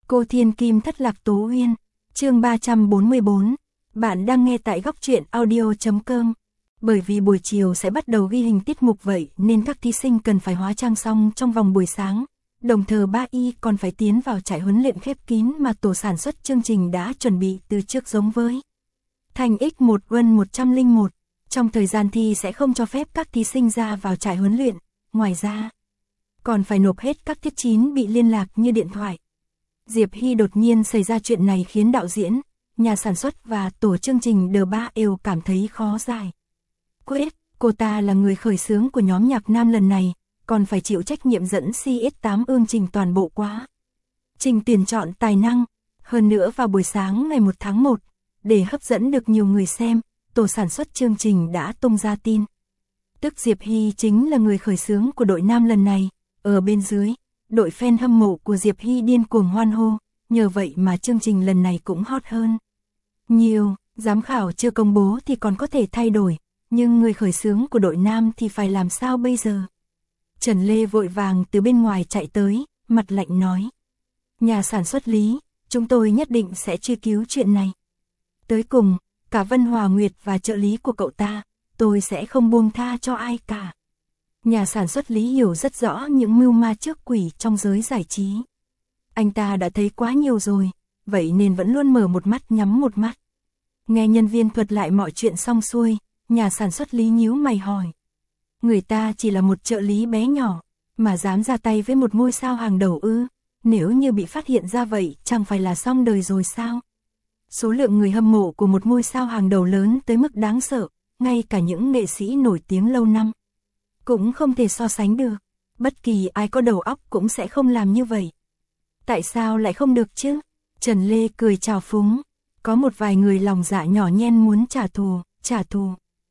Cô Thiên Kim thất lạc Tố Uyên, chương 344. Bạn đang nghe tại góc truyện audio.com. Bởi vì buổi chiều sẽ bắt đầu ghi hình tiết mục vậy nên các thí sinh cần phải hóa trang xong trong vòng buổi sáng. Đồng thời 3Y còn phải tiến vào trại huấn luyện khép kín mà tổ sản xuất chương trình đã chuẩn bị từ trước, giống với Thành X1 Run 101. Trong thời gian thi sẽ không cho phép các thí sinh ra vào trại huấn luyện, ngoài ra còn phải nộp hết các thiết chín bị liên lạc như điện thoại. Diệp Hy đột nhiên xảy ra chuyện này khiến đạo diễn, nhà sản xuất và tổ chương trình D3 đều cảm thấy khó giải quyết. Cô ta là người khởi xướng của nhóm nhạc nam lần này, còn phải chịu trách nhiệm dẫn CS8 ương trình toàn bộ quá trình tuyển chọn tài năng. Hơn nữa vào buổi sáng ngày 1 tháng 1, để hấp dẫn được nhiều người xem, tổ sản xuất chương trình đã tung ra tin tức Diệp Hy chính là người khởi xướng của đội nam lần này. Ở bên dưới, đội fan hâm mộ của Diệp Hy điên cuồng hoan hô, nhờ vậy mà chương trình lần này cũng hot hơn nhiều. Giám khảo chưa công bố thì còn có thể thay đổi, nhưng người khởi xướng của đội nam thì phải làm sao bây giờ? Trần Lê vội vàng từ bên ngoài chạy tới, mặt lạnh nói: nhà sản xuất Lý, chúng tôi nhất định sẽ truy cứu chuyện này tới cùng, cả Vân Hòa Nguyệt và trợ lý của cậu ta, tôi sẽ không buông tha cho ai cả. Nhà sản xuất Lý hiểu rất rõ những mưu ma trước quỷ trong giới giải trí. Anh ta đã thấy quá nhiều rồi, vậy nên vẫn luôn mở một mắt nhắm một mắt. Nghe nhân viên thuật lại mọi chuyện xong xuôi, nhà sản xuất Lý nhíu mày hỏi: người ta chỉ là một trợ lý bé nhỏ, mà dám ra tay với một ngôi sao hàng đầu ư? Nếu như bị phát hiện ra vậy, chẳng phải là xong đời rồi sao? Số lượng người hâm mộ của một ngôi sao hàng đầu lớn tới mức đáng sợ, ngay cả những nghệ sĩ nổi tiếng lâu năm cũng không thể so sánh được. Bất kỳ ai có đầu óc cũng sẽ không làm như vậy. Tại sao lại không được chứ? Trần Lê cười trào phúng. Có một vài người lòng dạ nhỏ nhen muốn trả thù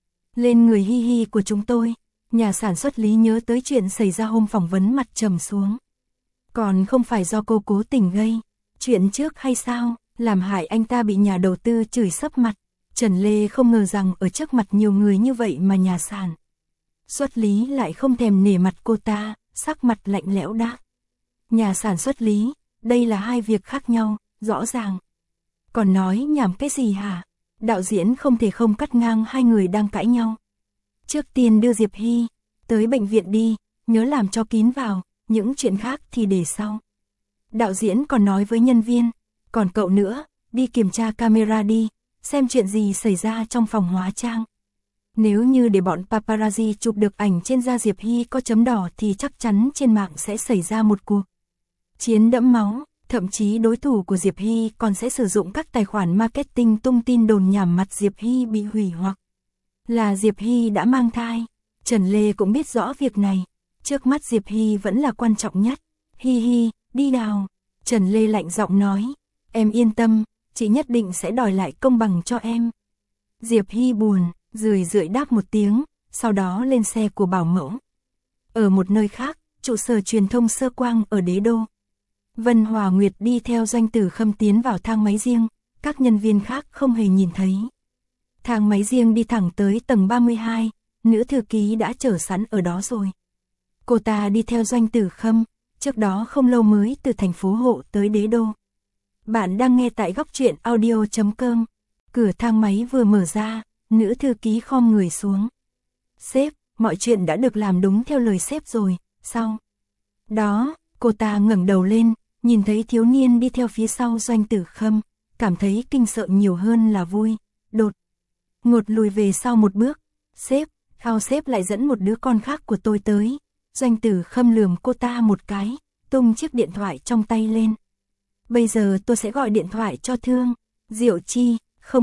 lên người Hi Hi của chúng tôi. Nhà sản xuất Lý nhớ tới chuyện xảy ra hôm phỏng vấn, mặt trầm xuống. Còn không phải do cô cố tình gây chuyện trước hay sao, làm hại anh ta bị nhà đầu tư chửi sấp mặt. Trần Lê không ngờ rằng ở trước mặt nhiều người như vậy mà nhà sản xuất Lý lại không thèm nể mặt cô ta, sắc mặt lạnh lẽo đáp: nhà sản xuất Lý, đây là hai việc khác nhau, rõ ràng. Còn nói nhảm cái gì hả? Đạo diễn không thể không cắt ngang hai người đang cãi nhau. Trước tiên đưa Diệp Hy tới bệnh viện đi, nhớ làm cho kín vào, những chuyện khác thì để sau. Đạo diễn còn nói với nhân viên: còn cậu nữa, đi kiểm tra camera đi, xem chuyện gì xảy ra trong phòng hóa trang. Nếu như để bọn paparazzi chụp được ảnh trên da Diệp Hy có chấm đỏ thì chắc chắn trên mạng sẽ xảy ra một cuộc chiến đẫm máu. Thậm chí đối thủ của Diệp Hy còn sẽ sử dụng các tài khoản marketing tung tin đồn nhảm mặt Diệp Hy bị hủy hoặc là Diệp Hy đã mang thai. Trần Lê cũng biết rõ việc này. Trước mắt Diệp Hy vẫn là quan trọng nhất. Hi Hi, đi nào. Trần Lê lạnh giọng nói: em yên tâm, chị nhất định sẽ đòi lại công bằng cho em. Diệp Hy buồn, rười đáp một tiếng, sau đó lên xe của bảo mẫu. Ở một nơi khác, trụ sở truyền thông Sơ Quang ở Đế Đô, Vân Hòa Nguyệt đi theo Doanh Tử Khâm tiến vào thang máy riêng, các nhân viên khác không hề nhìn thấy. Thang máy riêng đi thẳng tới tầng 32, nữ thư ký đã chờ sẵn ở đó rồi. Cô ta đi theo Doanh Tử Khâm, trước đó không lâu mới từ thành phố Hộ tới Đế Đô. Bạn đang nghe tại góc truyện audio.com. Cửa thang máy vừa mở ra, nữ thư ký khom người xuống. Sếp, mọi chuyện đã được làm đúng theo lời sếp rồi, sau đó, cô ta ngẩng đầu lên, nhìn thấy thiếu niên đi theo phía sau Doanh Tử Khâm, cảm thấy kinh sợ nhiều hơn là vui, đột ngột lùi về sau một bước. Sếp, sao sếp lại dẫn một đứa con khác của tôi tới? Doanh Tử Khâm lườm cô ta một cái, tung chiếc điện thoại trong tay lên. Bây giờ tôi sẽ gọi điện thoại cho Thương Diệu Chi.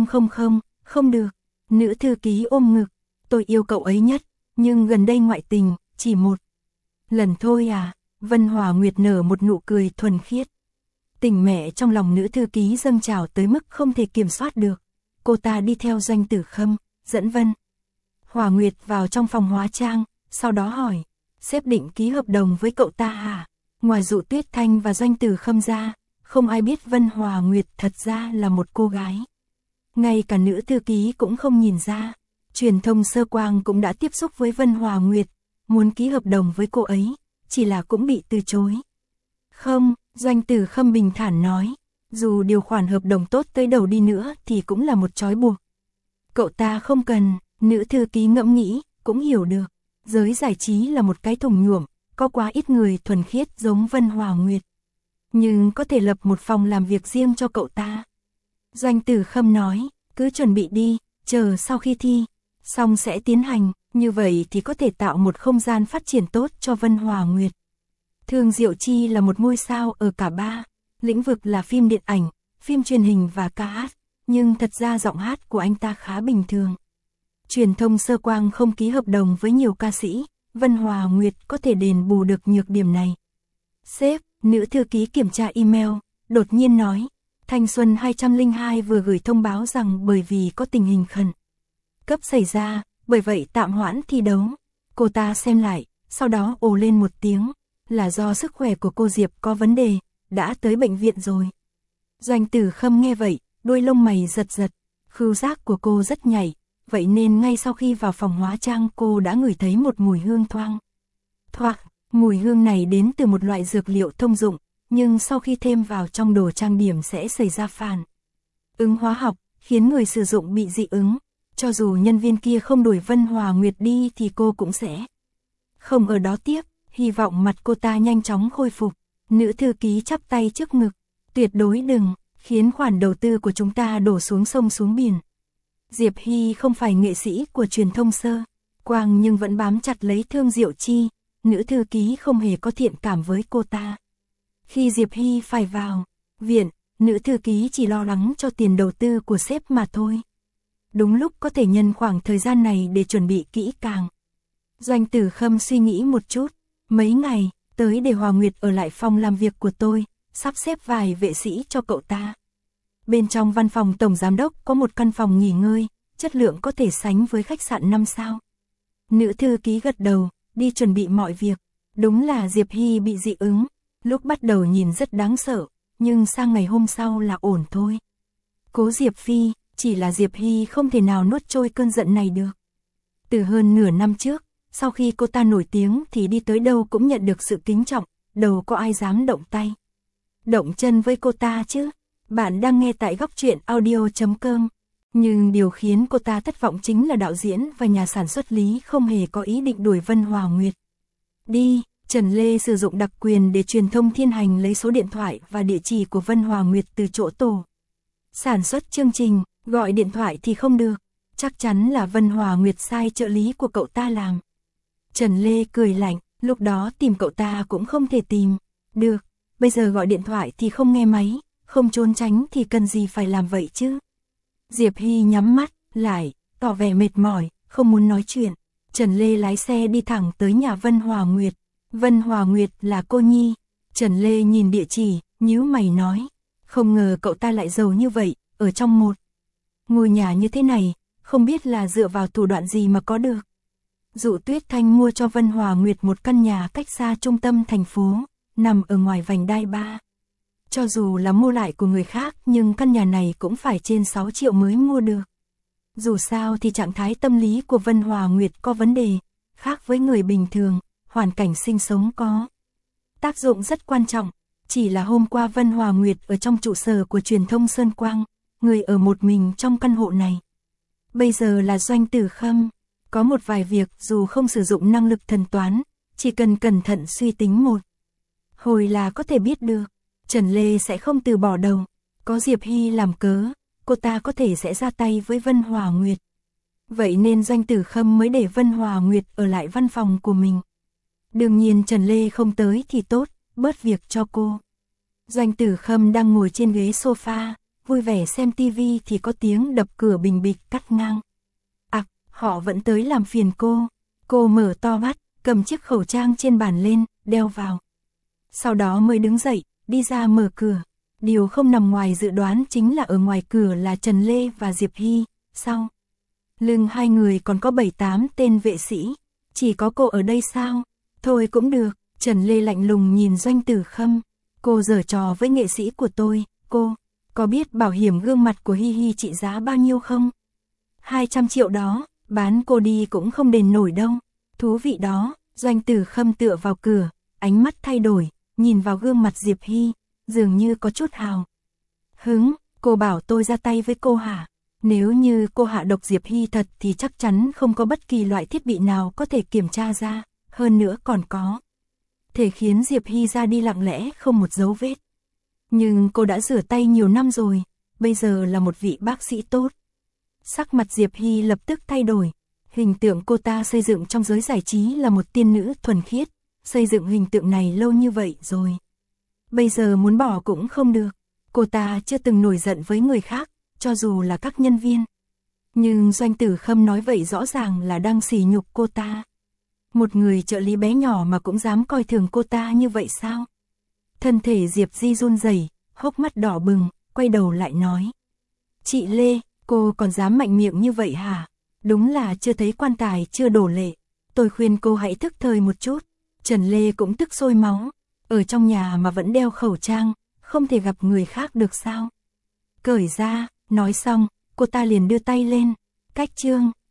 Không được. Nữ thư ký ôm ngực. Tôi yêu cậu ấy nhất, nhưng gần đây ngoại tình, chỉ một lần thôi à? Vân Hòa Nguyệt nở một nụ cười thuần khiết. Tình mẹ trong lòng nữ thư ký dâng trào tới mức không thể kiểm soát được. Cô ta đi theo Doanh Tử Khâm, dẫn Vân Hòa Nguyệt vào trong phòng hóa trang, sau đó hỏi: sếp định ký hợp đồng với cậu ta hả? Ngoài Dụ Tuyết Thanh và Doanh Tử Khâm ra, không ai biết Vân Hòa Nguyệt thật ra là một cô gái. Ngay cả nữ thư ký cũng không nhìn ra. Truyền thông Sơ Quang cũng đã tiếp xúc với Vân Hòa Nguyệt, muốn ký hợp đồng với cô ấy, chỉ là cũng bị từ chối. Không, Doanh Tử Khâm bình thản nói. Dù điều khoản hợp đồng tốt tới đầu đi nữa thì cũng là một trói buộc. Cậu ta không cần, nữ thư ký ngẫm nghĩ, cũng hiểu được. Giới giải trí là một cái thùng nhuộm, có quá ít người thuần khiết giống Vân Hòa Nguyệt. Nhưng có thể lập một phòng làm việc riêng cho cậu ta. Doanh Tử Khâm nói, cứ chuẩn bị đi, chờ sau khi thi, xong sẽ tiến hành, như vậy thì có thể tạo một không gian phát triển tốt cho Vân Hòa Nguyệt. Thương Diệu Chi là một ngôi sao ở cả ba lĩnh vực là phim điện ảnh, phim truyền hình và ca hát, nhưng thật ra giọng hát của anh ta khá bình thường. Truyền thông Sơ Quang không ký hợp đồng với nhiều ca sĩ, Vân Hòa Nguyệt có thể đền bù được nhược điểm này. Sếp, nữ thư ký kiểm tra email, đột nhiên nói, Thanh Xuân 202 vừa gửi thông báo rằng bởi vì có tình hình khẩn cấp xảy ra, bởi vậy tạm hoãn thi đấu. Cô ta xem lại, sau đó ồ lên một tiếng, là do sức khỏe của cô Diệp có vấn đề, đã tới bệnh viện rồi. Doanh Tử Khâm nghe vậy, đuôi lông mày giật giật, khứu giác của cô rất nhạy, vậy nên ngay sau khi vào phòng hóa trang cô đã ngửi thấy một mùi hương thoang thoảng. Mùi hương này đến từ một loại dược liệu thông dụng, nhưng sau khi thêm vào trong đồ trang điểm sẽ xảy ra phản ứng hóa học, khiến người sử dụng bị dị ứng. Cho dù nhân viên kia không đuổi Vân Hòa Nguyệt đi thì cô cũng sẽ không ở đó tiếp, hy vọng mặt cô ta nhanh chóng khôi phục. Nữ thư ký chắp tay trước ngực, tuyệt đối đừng, khiến khoản đầu tư của chúng ta đổ xuống sông xuống biển. Diệp Hy không phải nghệ sĩ của truyền thông Sơ Quang nhưng vẫn bám chặt lấy Thương Diệu Chi, nữ thư ký không hề có thiện cảm với cô ta. Khi Diệp Hy phải vào viện, nữ thư ký chỉ lo lắng cho tiền đầu tư của sếp mà thôi. Đúng lúc có thể nhân khoảng thời gian này để chuẩn bị kỹ càng. Doanh Tử Khâm suy nghĩ một chút, mấy ngày tới để Hòa Nguyệt ở lại phòng làm việc của tôi, sắp xếp vài vệ sĩ cho cậu ta. Bên trong văn phòng tổng giám đốc có một căn phòng nghỉ ngơi, chất lượng có thể sánh với khách sạn 5 sao. Nữ thư ký gật đầu, đi chuẩn bị mọi việc. Đúng là Diệp Hy bị dị ứng, lúc bắt đầu nhìn rất đáng sợ, nhưng sang ngày hôm sau là ổn thôi. Cố Diệp Phi, chỉ là Diệp Hy không thể nào nuốt trôi cơn giận này được. Từ hơn nửa năm trước, sau khi cô ta nổi tiếng thì đi tới đâu cũng nhận được sự kính trọng, đâu có ai dám động tay động chân với cô ta chứ. Bạn đang nghe tại góc truyện audio.com. Nhưng điều khiến cô ta thất vọng chính là đạo diễn và nhà sản xuất Lý không hề có ý định đuổi Vân Hòa Nguyệt đi. Trần Lê sử dụng đặc quyền để truyền thông Thiên Hành lấy số điện thoại và địa chỉ của Vân Hòa Nguyệt từ chỗ tổ sản xuất chương trình, gọi điện thoại thì không được. Chắc chắn là Vân Hòa Nguyệt sai trợ lý của cậu ta làm. Trần Lê cười lạnh, lúc đó tìm cậu ta cũng không thể tìm được. Bây giờ gọi điện thoại thì không nghe máy, không trốn tránh thì cần gì phải làm vậy chứ. Diệp Hy nhắm mắt lại, tỏ vẻ mệt mỏi, không muốn nói chuyện. Trần Lê lái xe đi thẳng tới nhà Vân Hòa Nguyệt. Vân Hòa Nguyệt là cô nhi. Trần Lê nhìn địa chỉ, nhíu mày nói, không ngờ cậu ta lại giàu như vậy, ở trong một ngôi nhà như thế này, không biết là dựa vào thủ đoạn gì mà có được. Dụ Tuyết Thanh mua cho Vân Hòa Nguyệt một căn nhà cách xa trung tâm thành phố, nằm ở ngoài vành đai 3. Cho dù là mua lại của người khác nhưng căn nhà này cũng phải trên 6 triệu mới mua được. Dù sao thì trạng thái tâm lý của Vân Hòa Nguyệt có vấn đề, khác với người bình thường, hoàn cảnh sinh sống có tác dụng rất quan trọng. Chỉ là hôm qua Vân Hòa Nguyệt ở trong trụ sở của truyền thông Sơn Quang, người ở một mình trong căn hộ này. Bây giờ là Doanh Tử Khâm. Có một vài việc dù không sử dụng năng lực thần toán, chỉ cần cẩn thận suy tính một hồi là có thể biết được. Trần Lê sẽ không từ bỏ đầu. Có Diệp Hy làm cớ, cô ta có thể sẽ ra tay với Vân Hòa Nguyệt. Vậy nên Doanh Tử Khâm mới để Vân Hòa Nguyệt ở lại văn phòng của mình. Đương nhiên Trần Lê không tới thì tốt, bớt việc cho cô. Doanh Tử Khâm đang ngồi trên ghế sofa, vui vẻ xem tivi thì có tiếng đập cửa bình bịch cắt ngang. Họ vẫn tới làm phiền cô. Cô mở to mắt, cầm chiếc khẩu trang trên bàn lên, đeo vào. Sau đó mới đứng dậy, đi ra mở cửa. Điều không nằm ngoài dự đoán chính là ở ngoài cửa là Trần Lê và Diệp Hy. Sau lưng hai người còn có 7-8 tên vệ sĩ. Chỉ có cô ở đây sao? Thôi cũng được. Trần Lê lạnh lùng nhìn Doanh Tử Khâm. Cô giở trò với nghệ sĩ của tôi. Cô có biết bảo hiểm gương mặt của Hi Hi trị giá bao nhiêu không? 200 triệu đó. Bán cô đi cũng không đền nổi đâu. Thú vị đó. Doanh Tử Khâm tựa vào cửa, ánh mắt thay đổi, nhìn vào gương mặt Diệp Hy, dường như có chút hào hứng. Cô bảo tôi ra tay với cô hả? Nếu như cô hạ độc Diệp Hy thật thì chắc chắn không có bất kỳ loại thiết bị nào có thể kiểm tra ra, hơn nữa còn có thể khiến Diệp Hy ra đi lặng lẽ không một dấu vết. Nhưng cô đã rửa tay nhiều năm rồi, bây giờ là một vị bác sĩ tốt. Sắc mặt Diệp Hy lập tức thay đổi. Hình tượng cô ta xây dựng trong giới giải trí là một tiên nữ thuần khiết, xây dựng hình tượng này lâu như vậy rồi. Bây giờ muốn bỏ cũng không được. Cô ta chưa từng nổi giận với người khác, cho dù là các nhân viên. Nhưng Doanh Tử Khâm nói vậy rõ ràng là đang sỉ nhục cô ta. Một người trợ lý bé nhỏ mà cũng dám coi thường cô ta như vậy sao? Thân thể Diệp Di run rẩy, hốc mắt đỏ bừng, quay đầu lại nói. Chị Lê, cô còn dám mạnh miệng như vậy hả? Đúng là chưa thấy quan tài chưa đổ lệ. Tôi khuyên cô hãy thức thời một chút. Trần Lê cũng tức sôi máu. Ở trong nhà mà vẫn đeo khẩu trang, không thể gặp người khác được sao? Cởi ra, nói xong, cô ta liền đưa tay lên. Cách chương.